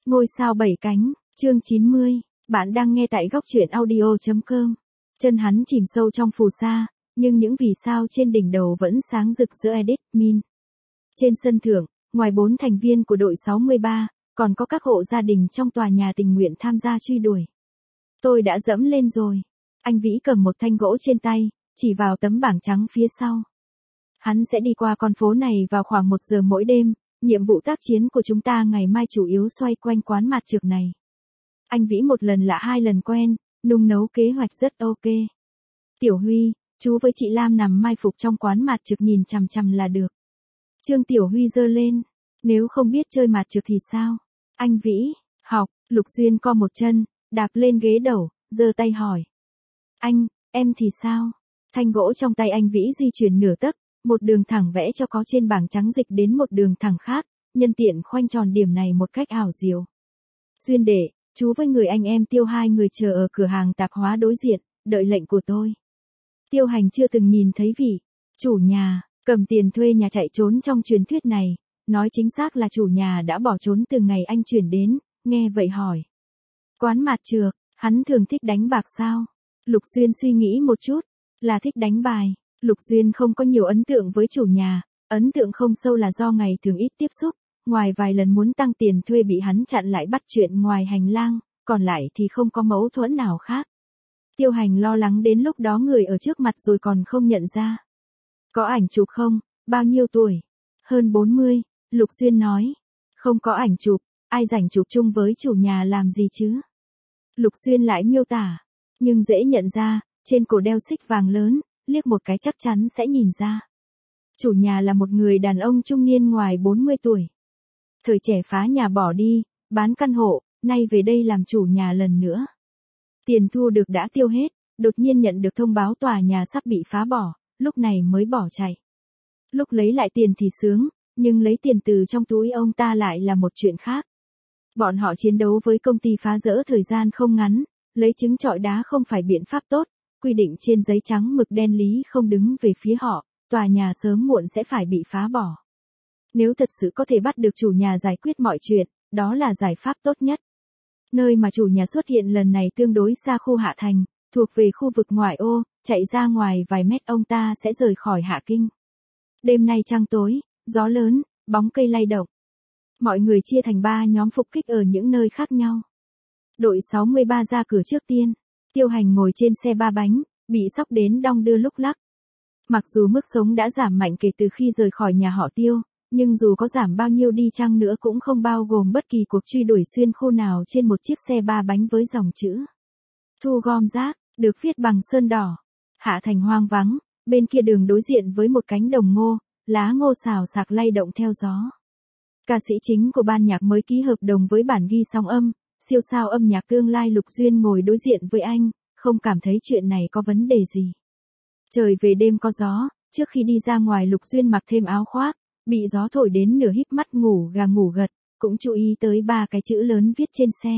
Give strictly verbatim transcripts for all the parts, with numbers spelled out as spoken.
Ngôi sao bảy cánh, chương chín mươi, bạn đang nghe tại góc truyện audio chấm com. Chân hắn chìm sâu trong phù sa, nhưng những vì sao trên đỉnh đầu vẫn sáng rực giữa Edith Min. Trên sân thượng, ngoài bốn thành viên của đội sáu mươi ba, còn có các hộ gia đình trong tòa nhà tình nguyện tham gia truy đuổi. Tôi đã dẫm lên rồi. Anh Vĩ cầm một thanh gỗ trên tay, chỉ vào tấm bảng trắng phía sau. Hắn sẽ đi qua con phố này vào khoảng một giờ mỗi đêm. Nhiệm vụ tác chiến của chúng ta ngày mai chủ yếu xoay quanh quán mạt trược này. Anh Vĩ một lần lạ hai lần quen, nung nấu kế hoạch rất ok. Tiểu Huy, chú với chị Lam nằm mai phục trong quán mạt trược nhìn chằm chằm là được. Trương Tiểu Huy giơ lên, nếu không biết chơi mạt trược thì sao? Anh Vĩ, học, Lục Duyên co một chân, đạp lên ghế đầu, giơ tay hỏi. Anh, em thì sao? Thanh gỗ trong tay anh Vĩ di chuyển nửa tấc. Một đường thẳng vẽ cho có trên bảng trắng dịch đến một đường thẳng khác, nhân tiện khoanh tròn điểm này một cách ảo diệu. Duyên đệ, chú với người anh em Tiêu hai người chờ ở cửa hàng tạp hóa đối diện, đợi lệnh của tôi. Tiêu Hành chưa từng nhìn thấy vị chủ nhà, cầm tiền thuê nhà chạy trốn trong truyền thuyết này, nói chính xác là chủ nhà đã bỏ trốn từ ngày anh chuyển đến, nghe vậy hỏi. Quán mạt trược, hắn thường thích đánh bạc sao? Lục Duyên suy nghĩ một chút, là thích đánh bài. Lục Duyên không có nhiều ấn tượng với chủ nhà, ấn tượng không sâu là do ngày thường ít tiếp xúc, ngoài vài lần muốn tăng tiền thuê bị hắn chặn lại bắt chuyện ngoài hành lang, còn lại thì không có mâu thuẫn nào khác. Tiêu Hành lo lắng đến lúc đó người ở trước mặt rồi còn không nhận ra. Có ảnh chụp không? Bao nhiêu tuổi? Hơn bốn mươi, Lục Duyên nói. Không có ảnh chụp, ai rảnh chụp chung với chủ nhà làm gì chứ? Lục Duyên lại miêu tả, nhưng dễ nhận ra, trên cổ đeo xích vàng lớn. Liếc một cái chắc chắn sẽ nhìn ra. Chủ nhà là một người đàn ông trung niên ngoài bốn mươi tuổi. Thời trẻ phá nhà bỏ đi, bán căn hộ, nay về đây làm chủ nhà lần nữa. Tiền thu được đã tiêu hết, đột nhiên nhận được thông báo tòa nhà sắp bị phá bỏ, lúc này mới bỏ chạy. Lúc lấy lại tiền thì sướng, nhưng lấy tiền từ trong túi ông ta lại là một chuyện khác. Bọn họ chiến đấu với công ty phá rỡ thời gian không ngắn, lấy trứng trọi đá không phải biện pháp tốt. Quy định trên giấy trắng mực đen lý không đứng về phía họ, tòa nhà sớm muộn sẽ phải bị phá bỏ. Nếu thật sự có thể bắt được chủ nhà giải quyết mọi chuyện, đó là giải pháp tốt nhất. Nơi mà chủ nhà xuất hiện lần này tương đối xa khu Hạ Thành, thuộc về khu vực ngoại ô, chạy ra ngoài vài mét ông ta sẽ rời khỏi Hạ Kinh. Đêm nay trăng tối, gió lớn, bóng cây lay động. Mọi người chia thành ba nhóm phục kích ở những nơi khác nhau. Đội sáu mươi ba ra cửa trước tiên. Tiêu Hành ngồi trên xe ba bánh, bị sóc đến đong đưa lúc lắc. Mặc dù mức sống đã giảm mạnh kể từ khi rời khỏi nhà họ Tiêu, nhưng dù có giảm bao nhiêu đi chăng nữa cũng không bao gồm bất kỳ cuộc truy đuổi xuyên khu nào trên một chiếc xe ba bánh với dòng chữ thu gom rác, được viết bằng sơn đỏ. Hạ Thành hoang vắng, bên kia đường đối diện với một cánh đồng ngô, lá ngô xào xạc lay động theo gió. Ca sĩ chính của ban nhạc mới ký hợp đồng với bản ghi sóng âm. Siêu sao âm nhạc tương lai Lục Duyên ngồi đối diện với anh, không cảm thấy chuyện này có vấn đề gì. Trời về đêm có gió, trước khi đi ra ngoài Lục Duyên mặc thêm áo khoác, bị gió thổi đến nửa híp mắt ngủ gà ngủ gật, cũng chú ý tới ba cái chữ lớn viết trên xe.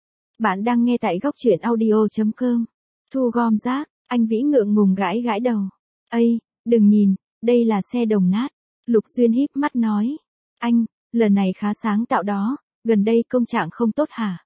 Bạn đang nghe tại góc truyện audio chấm com. Thu gom rác, anh Vĩ ngượng ngùng gãi gãi đầu. Ây, đừng nhìn, đây là xe đồng nát. Lục Duyên híp mắt nói. Anh, lần này khá sáng tạo đó, gần đây công trạng không tốt hả?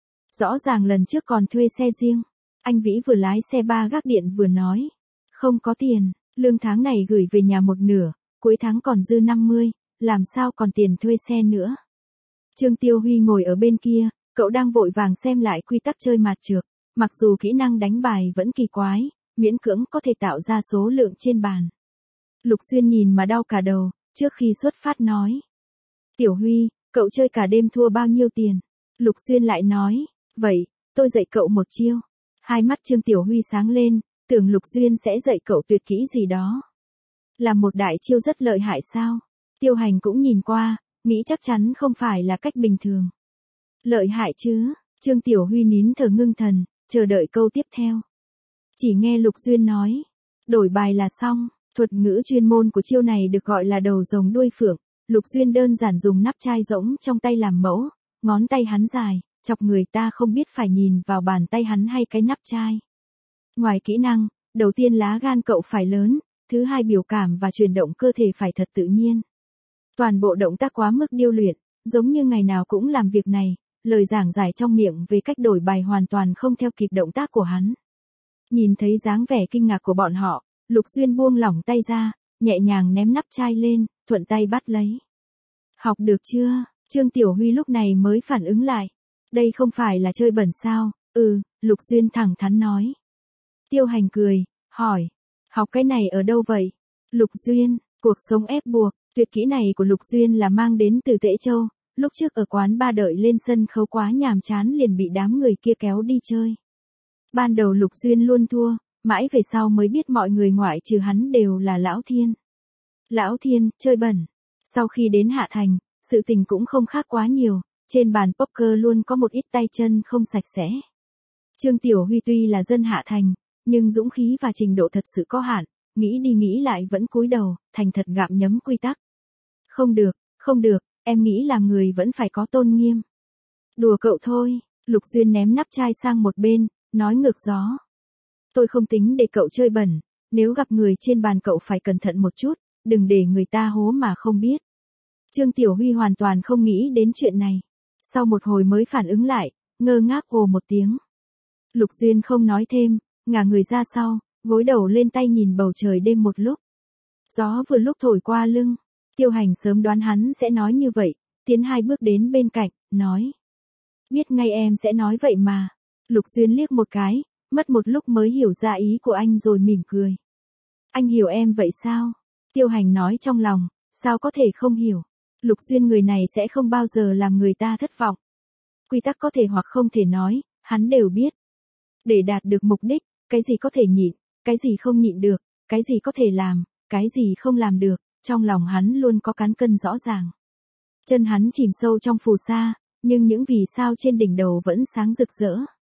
Rõ ràng lần trước còn thuê xe riêng. Anh Vĩ vừa lái xe ba gác điện vừa nói. Không có tiền, lương tháng này gửi về nhà một nửa, cuối tháng còn dư năm mươi, làm sao còn tiền thuê xe nữa. Trương Tiêu Huy ngồi ở bên kia, cậu đang vội vàng xem lại quy tắc chơi mạt trược. Mặc dù kỹ năng đánh bài vẫn kỳ quái, miễn cưỡng có thể tạo ra số lượng trên bàn. Lục Duyên nhìn mà đau cả đầu, trước khi xuất phát nói. Tiểu Huy, cậu chơi cả đêm thua bao nhiêu tiền? Lục Duyên lại nói. Vậy, tôi dạy cậu một chiêu. Hai mắt Trương Tiểu Huy sáng lên, tưởng Lục Duyên sẽ dạy cậu tuyệt kỹ gì đó. Là một đại chiêu rất lợi hại sao? Tiêu Hành cũng nhìn qua, nghĩ chắc chắn không phải là cách bình thường. Lợi hại chứ? Trương Tiểu Huy nín thở ngưng thần, chờ đợi câu tiếp theo. Chỉ nghe Lục Duyên nói, đổi bài là xong. Thuật ngữ chuyên môn của chiêu này được gọi là đầu rồng đuôi phượng. Lục Duyên đơn giản dùng nắp chai rỗng trong tay làm mẫu, ngón tay hắn dài, chọc người ta không biết phải nhìn vào bàn tay hắn hay cái nắp chai. Ngoài kỹ năng, đầu tiên lá gan cậu phải lớn, thứ hai biểu cảm và chuyển động cơ thể phải thật tự nhiên. Toàn bộ động tác quá mức điêu luyện, giống như ngày nào cũng làm việc này, lời giảng giải trong miệng về cách đổi bài hoàn toàn không theo kịp động tác của hắn. Nhìn thấy dáng vẻ kinh ngạc của bọn họ, Lục Duyên buông lỏng tay ra, nhẹ nhàng ném nắp chai lên, thuận tay bắt lấy. Học được chưa? Trương Tiểu Huy lúc này mới phản ứng lại. Đây không phải là chơi bẩn sao? Ừ, Lục Duyên thẳng thắn nói. Tiêu Hành cười, hỏi. Học cái này ở đâu vậy? Lục Duyên, cuộc sống ép buộc, tuyệt kỹ này của Lục Duyên là mang đến từ Tễ Châu, lúc trước ở quán ba đợi lên sân khấu quá nhàm chán liền bị đám người kia kéo đi chơi. Ban đầu Lục Duyên luôn thua, mãi về sau mới biết mọi người ngoại trừ hắn đều là Lão Thiên. Lão Thiên, chơi bẩn. Sau khi đến Hạ Thành, sự tình cũng không khác quá nhiều, trên bàn poker luôn có một ít tay chân không sạch sẽ. Trương Tiểu Huy tuy là dân Hạ Thành, nhưng dũng khí và trình độ thật sự có hạn, nghĩ đi nghĩ lại vẫn cúi đầu, thành thật gặm nhấm quy tắc. Không được, không được, em nghĩ làm người vẫn phải có tôn nghiêm. Đùa cậu thôi, Lục Duyên ném nắp chai sang một bên, nói ngược gió. Tôi không tính để cậu chơi bẩn, nếu gặp người trên bàn cậu phải cẩn thận một chút, đừng để người ta hố mà không biết. Trương Tiểu Huy hoàn toàn không nghĩ đến chuyện này. Sau một hồi mới phản ứng lại, ngơ ngác ồ một tiếng. Lục Duyên không nói thêm, ngả người ra sau, gối đầu lên tay nhìn bầu trời đêm một lúc. Gió vừa lúc thổi qua lưng, Tiêu Hành sớm đoán hắn sẽ nói như vậy, tiến hai bước đến bên cạnh, nói. Biết ngay em sẽ nói vậy mà. Lục Duyên liếc một cái, mất một lúc mới hiểu ra ý của anh rồi mỉm cười. Anh hiểu em vậy sao? Tiêu Hành nói trong lòng, sao có thể không hiểu. Lục Duyên người này sẽ không bao giờ làm người ta thất vọng. Quy tắc có thể hoặc không thể nói, hắn đều biết. Để đạt được mục đích, cái gì có thể nhịn, cái gì không nhịn được, cái gì có thể làm, cái gì không làm được, trong lòng hắn luôn có cán cân rõ ràng. Chân hắn chìm sâu trong phù sa, nhưng những vì sao trên đỉnh đầu vẫn sáng rực rỡ.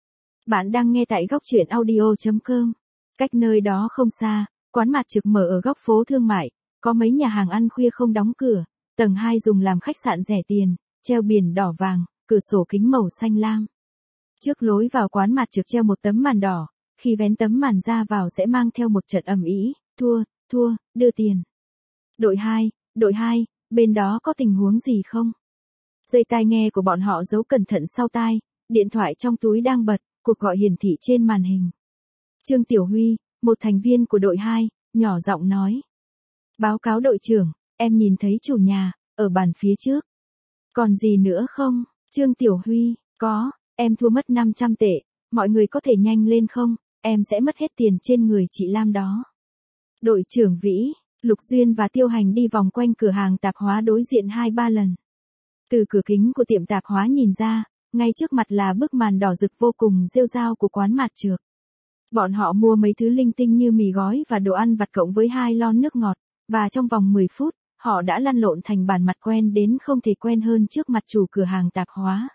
Bạn đang nghe tại góc truyện audio chấm com. Cách nơi đó không xa, quán mặt trực mở ở góc phố thương mại, có mấy nhà hàng ăn khuya không đóng cửa, tầng hai dùng làm khách sạn rẻ tiền, treo biển đỏ vàng, cửa sổ kính màu xanh lam. Trước lối vào quán mặt trực treo một tấm màn đỏ, khi vén tấm màn ra vào sẽ mang theo một trận ầm ĩ, thua, thua, đưa tiền. Đội hai, đội hai, bên đó có tình huống gì không? Dây tai nghe của bọn họ giấu cẩn thận sau tai, điện thoại trong túi đang bật, cuộc gọi hiển thị trên màn hình. Trương Tiểu Huy, một thành viên của đội hai, nhỏ giọng nói. Báo cáo đội trưởng, em nhìn thấy chủ nhà, ở bàn phía trước. Còn gì nữa không? Trương Tiểu Huy, có, em thua mất năm trăm tệ, mọi người có thể nhanh lên không? Em sẽ mất hết tiền trên người chị Lam đó. Đội trưởng Vĩ, Lục Duyên và Tiêu Hành đi vòng quanh cửa hàng tạp hóa đối diện hai ba lần. Từ cửa kính của tiệm tạp hóa nhìn ra, ngay trước mặt là bức màn đỏ rực vô cùng rêu rao của quán mạt trược. Bọn họ mua mấy thứ linh tinh như mì gói và đồ ăn vặt cộng với hai lon nước ngọt, và trong vòng mười phút, họ đã lăn lộn thành bản mặt quen đến không thể quen hơn trước mặt chủ cửa hàng tạp hóa.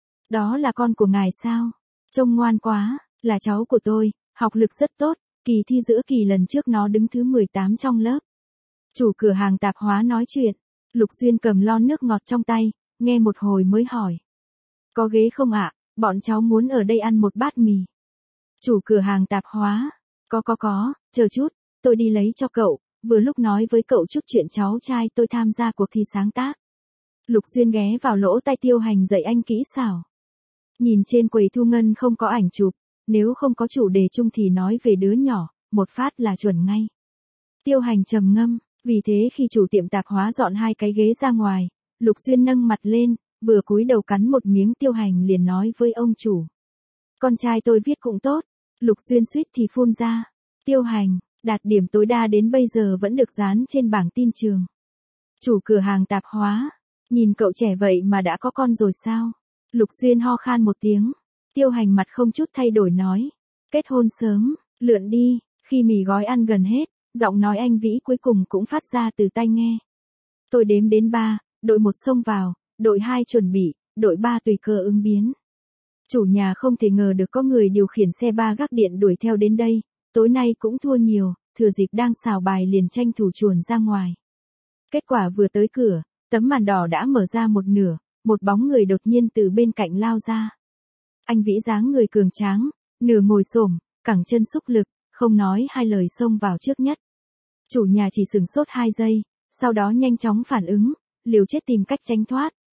Đó là con của ngài sao? Trông ngoan quá, là cháu của tôi, học lực rất tốt, kỳ thi giữa kỳ lần trước nó đứng thứ mười tám trong lớp. Chủ cửa hàng tạp hóa nói chuyện, Lục Duyên cầm lon nước ngọt trong tay, nghe một hồi mới hỏi. Có ghế không ạ, bọn cháu muốn ở đây ăn một bát mì. Chủ cửa hàng tạp hóa, có có có, chờ chút, tôi đi lấy cho cậu, vừa lúc nói với cậu chút chuyện cháu trai tôi tham gia cuộc thi sáng tác. Lục Duyên ghé vào lỗ tai Tiêu Hành dạy anh kỹ xảo. Nhìn trên quầy thu ngân không có ảnh chụp, nếu không có chủ đề chung thì nói về đứa nhỏ, một phát là chuẩn ngay. Tiêu Hành trầm ngâm, vì thế khi chủ tiệm tạp hóa dọn hai cái ghế ra ngoài, Lục Duyên nâng mặt lên, vừa cúi đầu cắn một miếng. Tiêu Hành liền nói với ông chủ. Con trai tôi viết cũng tốt. Lục Duyên suýt thì phun ra. Tiêu Hành, đạt điểm tối đa đến bây giờ vẫn được dán trên bảng tin trường. Chủ cửa hàng tạp hóa, nhìn cậu trẻ vậy mà đã có con rồi sao? Lục Duyên ho khan một tiếng. Tiêu Hành mặt không chút thay đổi nói. Kết hôn sớm, lượn đi. Khi mì gói ăn gần hết, giọng nói anh Vĩ cuối cùng cũng phát ra từ tai nghe. Tôi đếm đến ba, đội một xông vào, đội hai chuẩn bị, đội ba tùy cơ ứng biến. Chủ nhà không thể ngờ được có người điều khiển xe ba gác điện đuổi theo đến đây, tối nay cũng thua nhiều, thừa dịp đang xào bài liền tranh thủ chuồn ra ngoài. Kết quả vừa tới cửa, tấm màn đỏ đã mở ra một nửa, một bóng người đột nhiên từ bên cạnh lao ra. Anh Vĩ dáng người cường tráng, nửa ngồi xổm, cẳng chân xúc lực, không nói hai lời xông vào trước nhất. Chủ nhà chỉ sửng sốt hai giây, sau đó nhanh chóng phản ứng, liều chết tìm cách tránh thoát,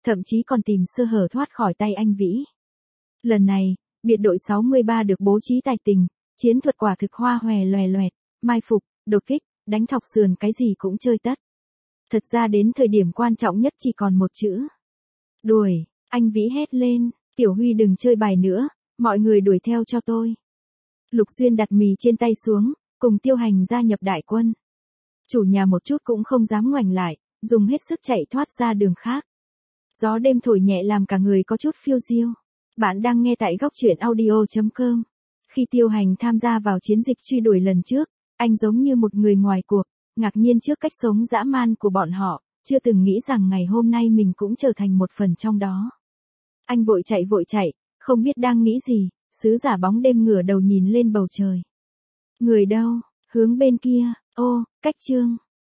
thậm chí còn tìm sơ hở thoát khỏi tay anh Vĩ. Lần này, biệt đội sáu mươi ba được bố trí tài tình, chiến thuật quả thực hoa hòe loè loẹt, mai phục, đột kích, đánh thọc sườn cái gì cũng chơi tất. Thật ra đến thời điểm quan trọng nhất chỉ còn một chữ. Đuổi, anh Vĩ hét lên, Tiểu Huy đừng chơi bài nữa, mọi người đuổi theo cho tôi. Lục Duyên đặt mì trên tay xuống, cùng Tiêu Hành gia nhập đại quân. Chủ nhà một chút cũng không dám ngoảnh lại, dùng hết sức chạy thoát ra đường khác. Gió đêm thổi nhẹ làm cả người có chút phiêu diêu. Bạn đang nghe tại góc truyện audio chấm com. Khi Tiêu Hành tham gia vào chiến dịch truy đuổi lần trước, anh giống như một người ngoài cuộc, ngạc nhiên trước cách sống dã man của bọn họ, chưa từng nghĩ rằng ngày hôm nay mình cũng trở thành một phần trong đó. Anh vội chạy vội chạy, không biết đang nghĩ gì, sứ giả bóng đêm ngửa đầu nhìn lên bầu trời. Người đâu, hướng bên kia, ô, cách Trương.